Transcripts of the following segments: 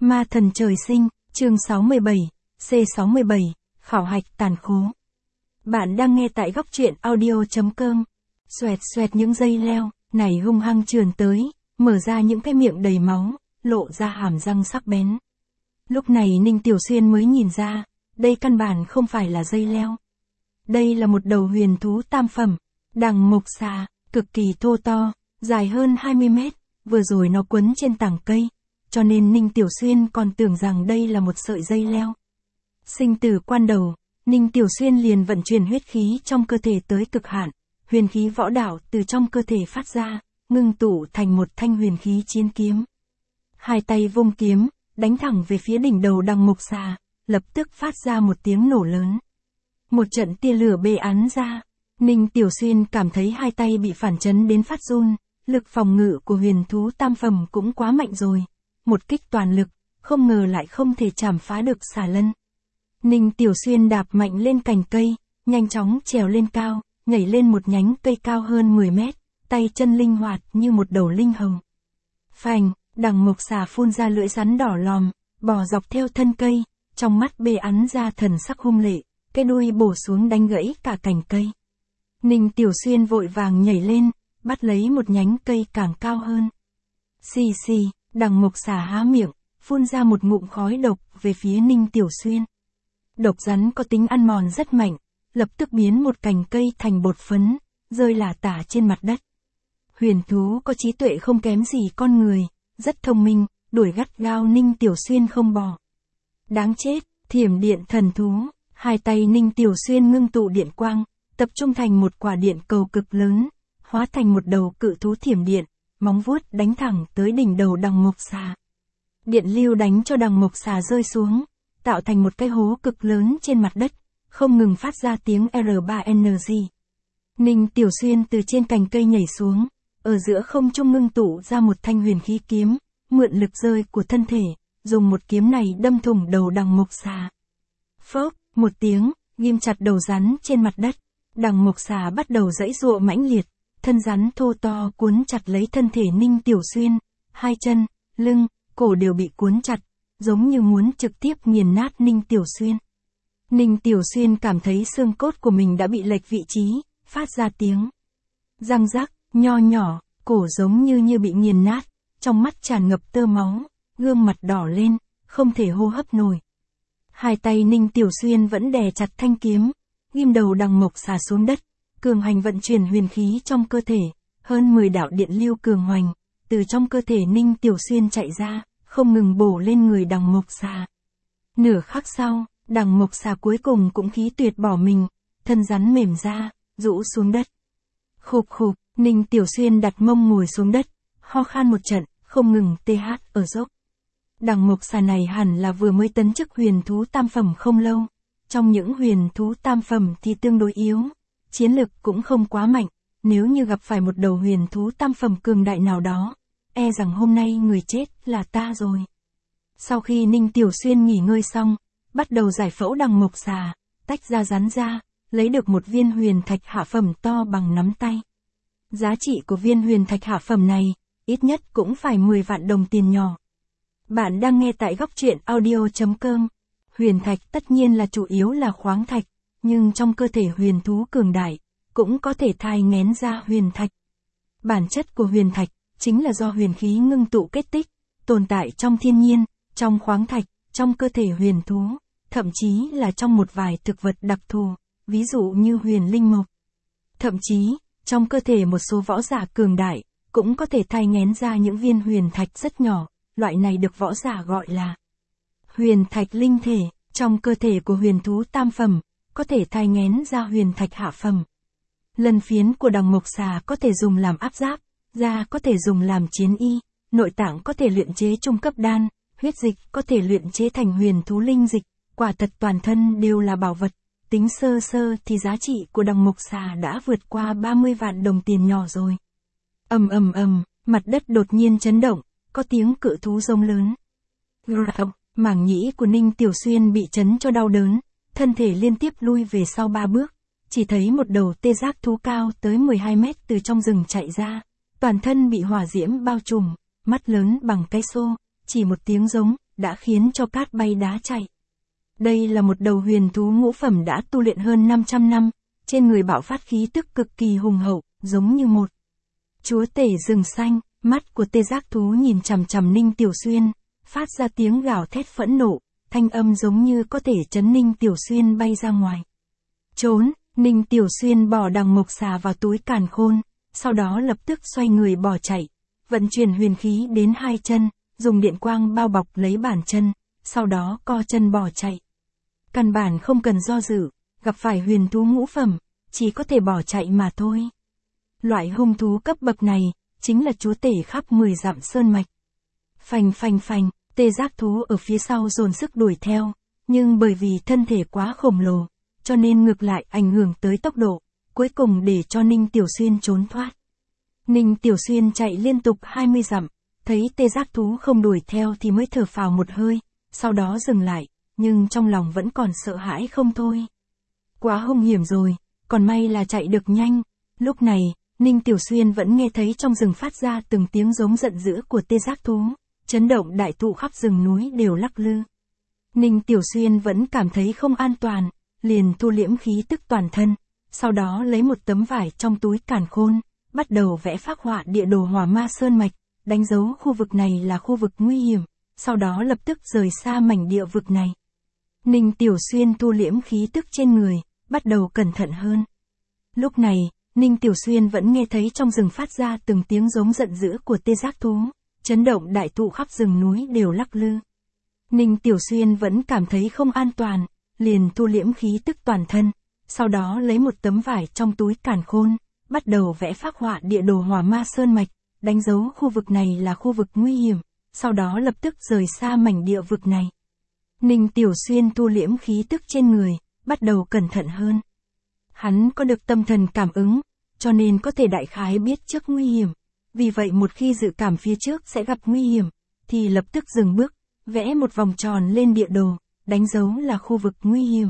Ma thần trời sinh, chương 67, C67, khảo hạch tàn khố. Bạn đang nghe tại góc truyện audio.com. Xoẹt xoẹt những dây leo, này hung hăng trườn tới, mở ra những cái miệng đầy máu, lộ ra hàm răng sắc bén. Lúc này Ninh Tiểu Xuyên mới nhìn ra, đây căn bản không phải là dây leo. Đây là một đầu huyền thú tam phẩm, đằng mộc xà, cực kỳ thô to, dài hơn 20 mét, vừa rồi nó quấn trên tảng cây, cho nên Ninh Tiểu Xuyên còn tưởng rằng đây là một sợi dây leo. Sinh tử quan đầu, Ninh Tiểu Xuyên liền vận chuyển huyết khí trong cơ thể tới cực hạn, huyền khí võ đạo từ trong cơ thể phát ra, ngưng tụ thành một thanh huyền khí chiến kiếm. Hai tay vung kiếm, đánh thẳng về phía đỉnh đầu đằng mộc xà, lập tức phát ra một tiếng nổ lớn. Một trận tia lửa bê án ra, Ninh Tiểu Xuyên cảm thấy hai tay bị phản chấn đến phát run, lực phòng ngự của huyền thú tam phẩm cũng quá mạnh rồi. Một kích toàn lực, không ngờ lại không thể chảm phá được xà lân. Ninh Tiểu Xuyên đạp mạnh lên cành cây, nhanh chóng trèo lên cao, nhảy lên một nhánh cây cao hơn 10 mét, tay chân linh hoạt như một đầu linh hồng. Phành, đằng mộc xà phun ra lưỡi rắn đỏ lòm, bò dọc theo thân cây, trong mắt bê án ra thần sắc hung lệ, cái đuôi bổ xuống đánh gãy cả cành cây. Ninh Tiểu Xuyên vội vàng nhảy lên, bắt lấy một nhánh cây càng cao hơn. Xì xì, đằng mộc xà há miệng, phun ra một ngụm khói độc về phía Ninh Tiểu Xuyên. Độc rắn có tính ăn mòn rất mạnh, lập tức biến một cành cây thành bột phấn, rơi lả tả trên mặt đất. Huyền thú có trí tuệ không kém gì con người, rất thông minh, đuổi gắt gao Ninh Tiểu Xuyên không bỏ. Đáng chết, thiểm điện thần thú, hai tay Ninh Tiểu Xuyên ngưng tụ điện quang, tập trung thành một quả điện cầu cực lớn, hóa thành một đầu cự thú thiểm điện, móng vuốt đánh thẳng tới đỉnh đầu đằng mộc xà. Điện lưu đánh cho đằng mộc xà rơi xuống, tạo thành một cái hố cực lớn trên mặt đất, không ngừng phát ra tiếng R3NG. Ninh Tiểu Xuyên từ trên cành cây nhảy xuống, ở giữa không trung ngưng tụ ra một thanh huyền khí kiếm, mượn lực rơi của thân thể, dùng một kiếm này đâm thủng đầu đằng mộc xà. Phốc, một tiếng, ghim chặt đầu rắn trên mặt đất, đằng mộc xà bắt đầu giãy giụa mãnh liệt, thân rắn thô to cuốn chặt lấy thân thể Ninh Tiểu Xuyên, hai chân, lưng, cổ đều bị cuốn chặt, giống như muốn trực tiếp nghiền nát Ninh Tiểu Xuyên. Ninh Tiểu Xuyên cảm thấy xương cốt của mình đã bị lệch vị trí, phát ra tiếng răng rắc, nho nhỏ, cổ giống như bị nghiền nát, trong mắt tràn ngập tơ máu, gương mặt đỏ lên, không thể hô hấp nổi. Hai tay Ninh Tiểu Xuyên vẫn đè chặt thanh kiếm, ghim đầu đằng mộc xà xuống đất, cường hành vận chuyển huyền khí trong cơ thể, hơn 10 đạo điện lưu cường hoành, từ trong cơ thể Ninh Tiểu Xuyên chạy ra, không ngừng bổ lên người đằng mộc xà. Nửa khắc sau, đằng mộc xà cuối cùng cũng khí tuyệt bỏ mình, thân rắn mềm ra, rũ xuống đất. Khục khục, Ninh Tiểu Xuyên đặt mông ngồi xuống đất, ho khan một trận, không ngừng TH ở dốc. Đằng mộc xà này hẳn là vừa mới tấn chức huyền thú tam phẩm không lâu. Trong những huyền thú tam phẩm thì tương đối yếu, chiến lực cũng không quá mạnh, nếu như gặp phải một đầu huyền thú tam phẩm cường đại nào đó, e rằng hôm nay người chết là ta rồi. Sau khi Ninh Tiểu Xuyên nghỉ ngơi xong, bắt đầu giải phẫu đằng mộc xà, tách ra rắn ra, lấy được một viên huyền thạch hạ phẩm to bằng nắm tay. Giá trị của viên huyền thạch hạ phẩm này, ít nhất cũng phải 10 vạn đồng tiền nhỏ. Bạn đang nghe tại góc truyện audio.com. Huyền thạch tất nhiên là chủ yếu là khoáng thạch, nhưng trong cơ thể huyền thú cường đại, cũng có thể thai nghén ra huyền thạch. Bản chất của huyền thạch, chính là do huyền khí ngưng tụ kết tích, tồn tại trong thiên nhiên, trong khoáng thạch, trong cơ thể huyền thú, thậm chí là trong một vài thực vật đặc thù, ví dụ như huyền linh mộc. Thậm chí, trong cơ thể một số võ giả cường đại, cũng có thể thai nghén ra những viên huyền thạch rất nhỏ, loại này được võ giả gọi là huyền thạch linh thể. Trong cơ thể của huyền thú tam phẩm, có thể thai nghén ra huyền thạch hạ phẩm. Lân phiến của đằng mộc xà có thể dùng làm áp giáp, da có thể dùng làm chiến y, nội tạng có thể luyện chế trung cấp đan, huyết dịch có thể luyện chế thành huyền thú linh dịch, quả thật toàn thân đều là bảo vật. Tính sơ sơ thì giá trị của đằng mộc xà đã vượt qua 30 vạn đồng tiền nhỏ rồi. Ầm ầm ầm, mặt đất đột nhiên chấn động, có tiếng cự thú rống lớn. Mảng nhĩ của Ninh Tiểu Xuyên bị chấn cho đau đớn, thân thể liên tiếp lui về sau 3 bước, chỉ thấy một đầu tê giác thú cao tới 12 mét từ trong rừng chạy ra, toàn thân bị hỏa diễm bao trùm, mắt lớn bằng cái xô, chỉ một tiếng giống, đã khiến cho cát bay đá chạy. Đây là một đầu huyền thú ngũ phẩm đã tu luyện hơn 500 năm, trên người bạo phát khí tức cực kỳ hùng hậu, giống như một chúa tể rừng xanh. Mắt của tê giác thú nhìn chằm chằm Ninh Tiểu Xuyên, phát ra tiếng gào thét phẫn nộ, thanh âm giống như có thể chấn Ninh Tiểu Xuyên bay ra ngoài. Trốn, Ninh Tiểu Xuyên bỏ đằng mộc xà vào túi càn khôn, sau đó lập tức xoay người bỏ chạy, vận chuyển huyền khí đến hai chân, dùng điện quang bao bọc lấy bàn chân, sau đó co chân bỏ chạy. Căn bản không cần do dự, gặp phải huyền thú ngũ phẩm, chỉ có thể bỏ chạy mà thôi. Loại hung thú cấp bậc này, chính là chúa tể khắp 10 dặm sơn mạch. Phành phành phành, tê giác thú ở phía sau dồn sức đuổi theo, nhưng bởi vì thân thể quá khổng lồ, cho nên ngược lại ảnh hưởng tới tốc độ, cuối cùng để cho Ninh Tiểu Xuyên trốn thoát. Ninh Tiểu Xuyên chạy liên tục 20 dặm, thấy tê giác thú không đuổi theo thì mới thở phào một hơi, sau đó dừng lại, nhưng trong lòng vẫn còn sợ hãi không thôi. Quá hung hiểm rồi, còn may là chạy được nhanh. Lúc này, Ninh Tiểu Xuyên vẫn nghe thấy trong rừng phát ra từng tiếng giống giận dữ của tê giác thú, chấn động đại thụ khắp rừng núi đều lắc lư. Ninh Tiểu Xuyên vẫn cảm thấy không an toàn, liền thu liễm khí tức toàn thân, sau đó lấy một tấm vải trong túi càn khôn, bắt đầu vẽ phác họa địa đồ Hỏa Ma Sơn Mạch, đánh dấu khu vực này là khu vực nguy hiểm, sau đó lập tức rời xa mảnh địa vực này. Ninh Tiểu Xuyên thu liễm khí tức trên người, bắt đầu cẩn thận hơn. Lúc này, Ninh Tiểu Xuyên vẫn nghe thấy trong rừng phát ra từng tiếng giống giận dữ của tê giác thú, chấn động đại thụ khắp rừng núi đều lắc lư. Ninh Tiểu Xuyên vẫn cảm thấy không an toàn, liền thu liễm khí tức toàn thân, sau đó lấy một tấm vải trong túi càn khôn, bắt đầu vẽ phác họa địa đồ Hỏa Ma Sơn Mạch, đánh dấu khu vực này là khu vực nguy hiểm, sau đó lập tức rời xa mảnh địa vực này. Ninh Tiểu Xuyên thu liễm khí tức trên người, bắt đầu cẩn thận hơn. Hắn có được tâm thần cảm ứng, cho nên có thể đại khái biết trước nguy hiểm. Vì vậy một khi dự cảm phía trước sẽ gặp nguy hiểm, thì lập tức dừng bước, vẽ một vòng tròn lên địa đồ, đánh dấu là khu vực nguy hiểm.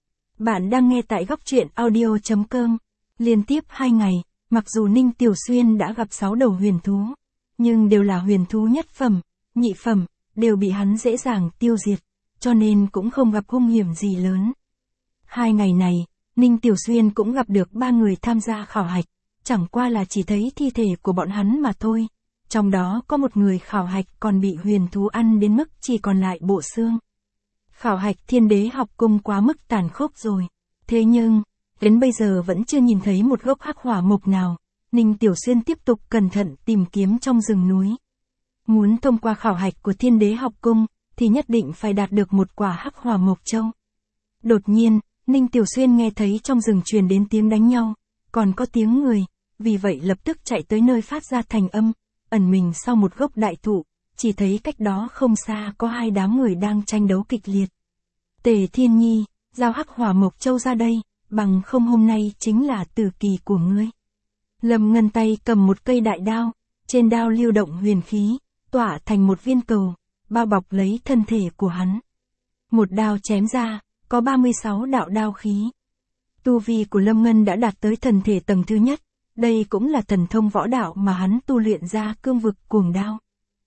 Bạn đang nghe tại góc truyện audio.com. Liên tiếp 2 ngày, mặc dù Ninh Tiểu Xuyên đã gặp 6 đầu huyền thú, nhưng đều là huyền thú nhất phẩm, nhị phẩm, đều bị hắn dễ dàng tiêu diệt, cho nên cũng không gặp hung hiểm gì lớn. 2 ngày này, Ninh Tiểu Xuyên cũng gặp được 3 người tham gia khảo hạch, chẳng qua là chỉ thấy thi thể của bọn hắn mà thôi. Trong đó có một người khảo hạch còn bị huyền thú ăn đến mức chỉ còn lại bộ xương. Khảo hạch Thiên Đế học cung quá mức tàn khốc rồi. Thế nhưng, đến bây giờ vẫn chưa nhìn thấy một gốc hắc hỏa mộc nào. Ninh Tiểu Xuyên tiếp tục cẩn thận tìm kiếm trong rừng núi. Muốn thông qua khảo hạch của Thiên Đế học cung, thì nhất định phải đạt được một quả hắc hỏa mộc châu. Đột nhiên, Ninh Tiểu Xuyên nghe thấy trong rừng truyền đến tiếng đánh nhau, còn có tiếng người, vì vậy lập tức chạy tới nơi phát ra thành âm, ẩn mình sau một gốc đại thụ, chỉ thấy cách đó không xa có 2 đám người đang tranh đấu kịch liệt. Tề Thiên Nhi, giao hắc hỏa mộc châu ra đây, bằng không hôm nay chính là tử kỳ của ngươi. Lâm Ngân tay cầm một cây đại đao, trên đao lưu động huyền khí, tỏa thành một viên cầu, bao bọc lấy thân thể của hắn. Một đao chém ra, có 36 đạo đao khí. Tu vi của Lâm Ngân đã đạt tới thần thể tầng thứ nhất, đây cũng là thần thông võ đạo mà hắn tu luyện ra cương vực cuồng đao.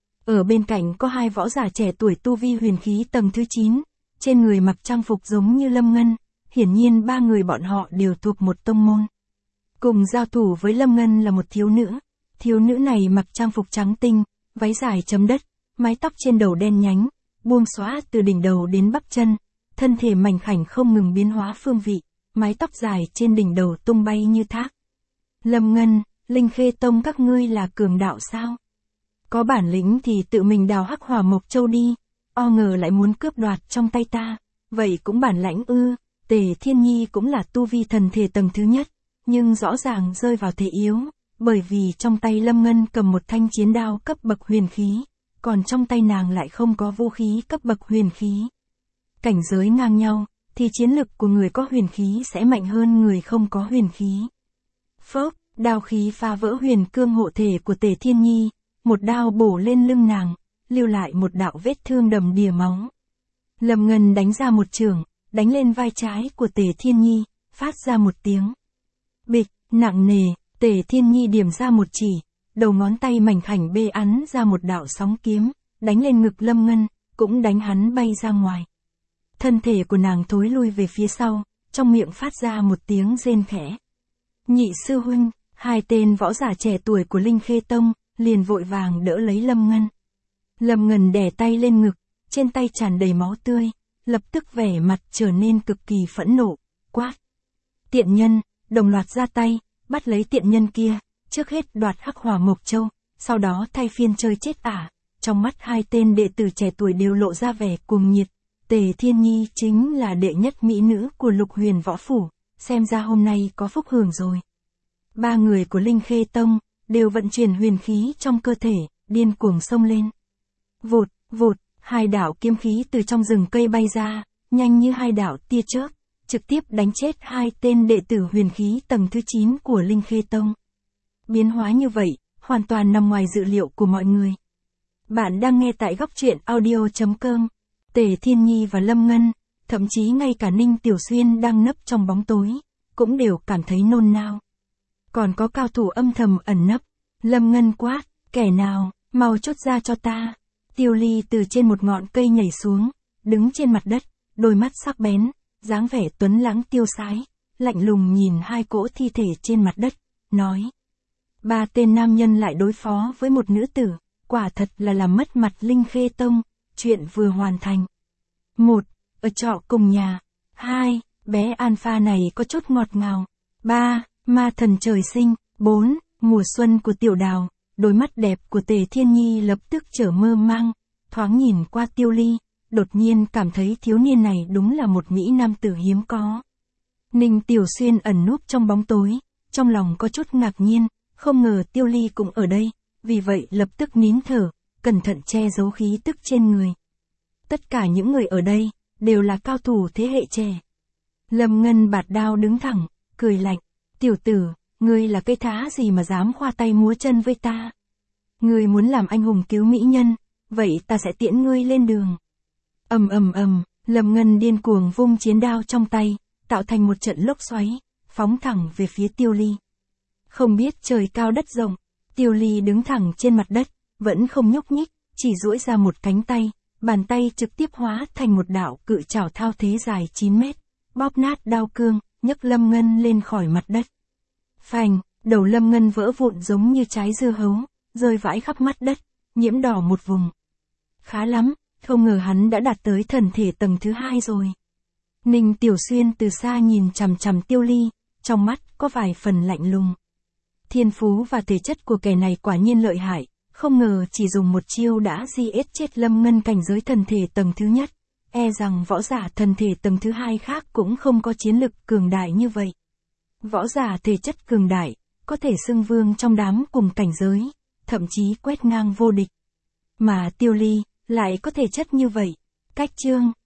Ở bên cạnh có 2 võ giả trẻ tuổi tu vi huyền khí tầng thứ 9, trên người mặc trang phục giống như Lâm Ngân, hiển nhiên 3 người bọn họ đều thuộc một tông môn. Cùng giao thủ với Lâm Ngân là một thiếu nữ này mặc trang phục trắng tinh, váy dài chấm đất, mái tóc trên đầu đen nhánh, buông xõa từ đỉnh đầu đến bắp chân, thân thể mảnh khảnh không ngừng biến hóa phương vị, mái tóc dài trên đỉnh đầu tung bay như thác. Lâm Ngân, Linh Khê Tông các ngươi là cường đạo sao? Có bản lĩnh thì tự mình đào hắc hỏa mộc châu đi, ngờ lại muốn cướp đoạt trong tay ta, vậy cũng bản lãnh ư? Tề Thiên Nhi cũng là tu vi thần thể tầng thứ nhất, nhưng rõ ràng rơi vào thế yếu, bởi vì trong tay Lâm Ngân cầm một thanh chiến đao cấp bậc huyền khí, còn trong tay nàng lại không có vũ khí cấp bậc huyền khí. Cảnh giới ngang nhau, thì chiến lực của người có huyền khí sẽ mạnh hơn người không có huyền khí. Phốc, đao khí phá vỡ huyền cương hộ thể của Tề Thiên Nhi, một đao bổ lên lưng nàng, lưu lại một đạo vết thương đầm đìa máu. Lâm Ngân đánh ra một chưởng, đánh lên vai trái của Tề Thiên Nhi, phát ra một tiếng bịch, nặng nề. Tề Thiên Nhi điểm ra một chỉ, đầu ngón tay mảnh khảnh bê ắn ra một đạo sóng kiếm, đánh lên ngực Lâm Ngân, cũng đánh hắn bay ra ngoài. Thân thể của nàng thối lui về phía sau, trong miệng phát ra một tiếng rên khẽ. Nhị sư huynh, hai tên võ giả trẻ tuổi của Linh Khê Tông, liền vội vàng đỡ lấy Lâm Ngân. Lâm Ngân đè tay lên ngực, trên tay tràn đầy máu tươi, lập tức vẻ mặt trở nên cực kỳ phẫn nộ, quát. Tiện nhân, đồng loạt ra tay, bắt lấy tiện nhân kia, trước hết đoạt Hắc Hỏa Mộc Châu, sau đó thay phiên chơi chết ả. Trong mắt hai tên đệ tử trẻ tuổi đều lộ ra vẻ cuồng nhiệt. Tề Thiên Nhi chính là đệ nhất mỹ nữ của Lục Huyền Võ Phủ, xem ra hôm nay có phúc hưởng rồi. Ba người của Linh Khê Tông, đều vận chuyển huyền khí trong cơ thể, điên cuồng xông lên. Vụt, vụt, hai đạo kiếm khí từ trong rừng cây bay ra, nhanh như hai đạo tia chớp, trực tiếp đánh chết hai tên đệ tử huyền khí tầng thứ 9 của Linh Khê Tông. Biến hóa như vậy, hoàn toàn nằm ngoài dự liệu của mọi người. Bạn đang nghe tại góc truyện audio.com. Tề Thiên Nhi và Lâm Ngân, thậm chí ngay cả Ninh Tiểu Xuyên đang nấp trong bóng tối, cũng đều cảm thấy nôn nao. Còn có cao thủ âm thầm ẩn nấp. Lâm Ngân quát, kẻ nào, mau chốt ra cho ta. Tiêu Ly từ trên một ngọn cây nhảy xuống, đứng trên mặt đất, đôi mắt sắc bén, dáng vẻ tuấn lãng tiêu sái, lạnh lùng nhìn hai cỗ thi thể trên mặt đất, nói. Ba tên nam nhân lại đối phó với một nữ tử, quả thật là làm mất mặt Linh Khê Tông, chuyện vừa hoàn thành. 1. Ở trọ cùng nhà. 2. Bé Alpha này có chút ngọt ngào. 3. Ma thần trời sinh. 4. Mùa xuân của Tiểu Đào. Đôi mắt đẹp của Tề Thiên Nhi lập tức trở mơ mang, thoáng nhìn qua Tiêu Ly, đột nhiên cảm thấy thiếu niên này đúng là một mỹ nam tử hiếm có. Ninh Tiểu Xuyên ẩn núp trong bóng tối, trong lòng có chút ngạc nhiên, không ngờ Tiêu Ly cũng ở đây, vì vậy lập tức nín thở, cẩn thận che giấu khí tức trên người. Tất cả những người ở đây, đều là cao thủ thế hệ trẻ. Lâm Ngân bạt đao đứng thẳng, cười lạnh, tiểu tử, ngươi là cái thá gì mà dám khoa tay múa chân với ta? Ngươi muốn làm anh hùng cứu mỹ nhân, vậy ta sẽ tiễn ngươi lên đường. Ầm ầm ầm, Lâm Ngân điên cuồng vung chiến đao trong tay, tạo thành một trận lốc xoáy, phóng thẳng về phía Tiêu Ly. Không biết trời cao đất rộng, Tiêu Ly đứng thẳng trên mặt đất, vẫn không nhúc nhích, chỉ duỗi ra một cánh tay, bàn tay trực tiếp hóa thành một đạo cự trảo thao thế dài 9 mét, bóp nát đao cương, nhấc Lâm Ngân lên khỏi mặt đất. Phành, đầu Lâm Ngân vỡ vụn giống như trái dưa hấu, rơi vãi khắp mặt đất, nhiễm đỏ một vùng. Khá lắm, không ngờ hắn đã đạt tới thần thể tầng thứ 2 rồi. Ninh Tiểu Xuyên từ xa nhìn chằm chằm Tiêu Ly, trong mắt có vài phần lạnh lùng. Thiên phú và thể chất của kẻ này quả nhiên lợi hại, không ngờ chỉ dùng một chiêu đã giết chết Lâm Ngân cảnh giới thần thể tầng thứ nhất, e rằng võ giả thần thể tầng thứ 2 khác cũng không có chiến lực cường đại như vậy. Võ giả thể chất cường đại, có thể xưng vương trong đám cùng cảnh giới, thậm chí quét ngang vô địch. Mà Tiêu Ly, lại có thể chất như vậy. Cách chương